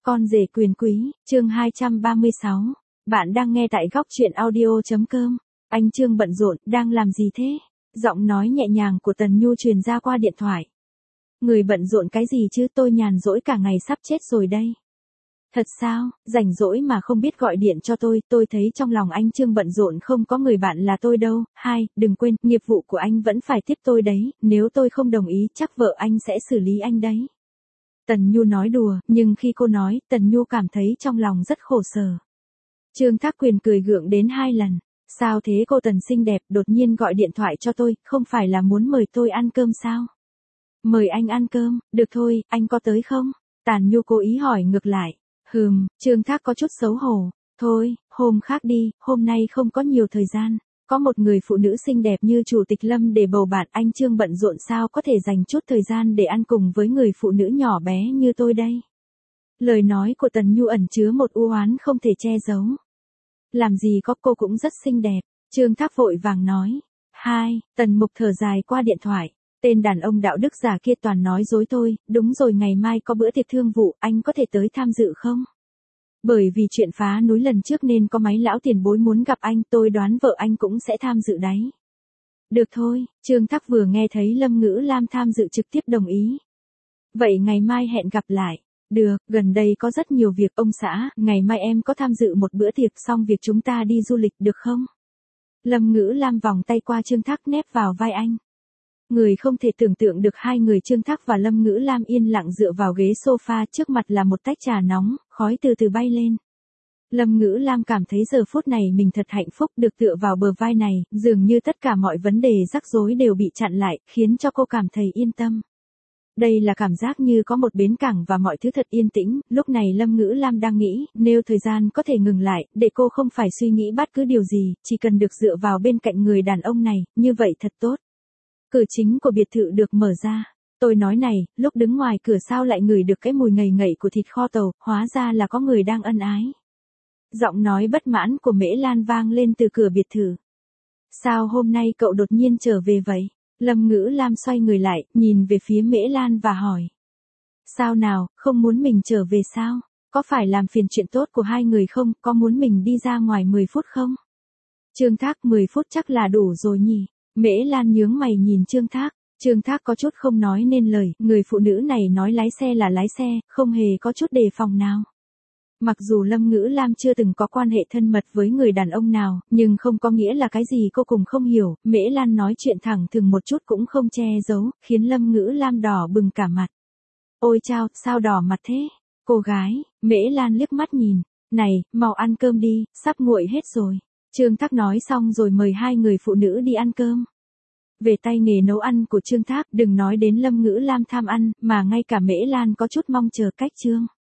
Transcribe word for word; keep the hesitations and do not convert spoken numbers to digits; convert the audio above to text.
Con rể quyền quý, chương hai trăm ba mươi sáu. Bạn đang nghe tại góc truyện audio.com. Anh Trương bận rộn, đang làm gì thế? Giọng nói nhẹ nhàng của Tần Nhu truyền ra qua điện thoại. Người bận rộn cái gì chứ, tôi nhàn rỗi cả ngày sắp chết rồi đây. Thật sao, rảnh rỗi mà không biết gọi điện cho tôi, tôi thấy trong lòng anh Trương bận rộn không có người bạn là tôi đâu. Hai, đừng quên, nghiệp vụ của anh vẫn phải tiếp tôi đấy, nếu tôi không đồng ý chắc vợ anh sẽ xử lý anh đấy. Tần Nhu nói đùa, nhưng khi cô nói, Tần Nhu cảm thấy trong lòng rất khổ sở. Trương Thác Quyền cười gượng đến hai lần. Sao thế cô Tần xinh đẹp, đột nhiên gọi điện thoại cho tôi, không phải là muốn mời tôi ăn cơm sao? Mời anh ăn cơm, được thôi, anh có tới không? Tần Nhu cố ý hỏi ngược lại. Hừm, Trương Thác có chút xấu hổ. Thôi, hôm khác đi, hôm nay không có nhiều thời gian. Có một người phụ nữ xinh đẹp như Chủ tịch Lâm để bầu bạn, anh Trương bận rộn sao có thể dành chút thời gian để ăn cùng với người phụ nữ nhỏ bé như tôi đây. Lời nói của Tần Nhu ẩn chứa một u oán không thể che giấu. Làm gì có, cô cũng rất xinh đẹp. Trương Thác vội vàng nói. Hai, Tần Mục thở dài qua điện thoại. Tên đàn ông đạo đức giả kia toàn nói dối tôi, đúng rồi, ngày mai có bữa tiệc thương vụ, anh có thể tới tham dự không? Bởi vì chuyện phá núi lần trước nên có mấy lão tiền bối muốn gặp anh, tôi đoán vợ anh cũng sẽ tham dự đấy. Được thôi, Trương Thác vừa nghe thấy Lâm Ngữ Lam tham dự trực tiếp đồng ý. Vậy ngày mai hẹn gặp lại. Được, gần đây có rất nhiều việc ông xã, ngày mai em có tham dự một bữa tiệc xong việc chúng ta đi du lịch được không? Lâm Ngữ Lam vòng tay qua Trương Thác nép vào vai anh. Người không thể tưởng tượng được hai người Trương Thác và Lâm Ngữ Lam yên lặng dựa vào ghế sofa, trước mặt là một tách trà nóng, khói từ từ bay lên. Lâm Ngữ Lam cảm thấy giờ phút này mình thật hạnh phúc được tựa vào bờ vai này, dường như tất cả mọi vấn đề rắc rối đều bị chặn lại, khiến cho cô cảm thấy yên tâm. Đây là cảm giác như có một bến cảng và mọi thứ thật yên tĩnh, lúc này Lâm Ngữ Lam đang nghĩ, nếu thời gian có thể ngừng lại, để cô không phải suy nghĩ bất cứ điều gì, chỉ cần được dựa vào bên cạnh người đàn ông này, như vậy thật tốt. Cửa chính của biệt thự được mở ra. Tôi nói này, lúc đứng ngoài cửa sao lại ngửi được cái mùi ngậy ngậy của thịt kho tàu, hóa ra là có người đang ân ái. Giọng nói bất mãn của Mễ Lan vang lên từ cửa biệt thự. Sao hôm nay cậu đột nhiên trở về vậy? Lâm Ngữ Lam xoay người lại, nhìn về phía Mễ Lan và hỏi. Sao nào, không muốn mình trở về sao? Có phải làm phiền chuyện tốt của hai người không? Có muốn mình đi ra ngoài mười phút không? Trương Thác, mười phút chắc là đủ rồi nhỉ? Mễ Lan nhướng mày nhìn Trương Thác. Trương Thác có chút không nói nên lời, người phụ nữ này nói lái xe là lái xe, không hề có chút đề phòng nào. Mặc dù Lâm Ngữ Lam chưa từng có quan hệ thân mật với người đàn ông nào, nhưng không có nghĩa là cái gì cô cùng không hiểu, Mễ Lan nói chuyện thẳng thừng một chút cũng không che giấu, khiến Lâm Ngữ Lam đỏ bừng cả mặt. Ôi chao, sao đỏ mặt thế? Cô gái, Mễ Lan liếc mắt nhìn. Này, mau ăn cơm đi, sắp nguội hết rồi. Trương Thác nói xong rồi mời hai người phụ nữ đi ăn cơm. Về tay nghề nấu ăn của Trương Thác, đừng nói đến Lâm Ngữ Lam tham ăn, mà ngay cả Mễ Lan có chút mong chờ cách Trương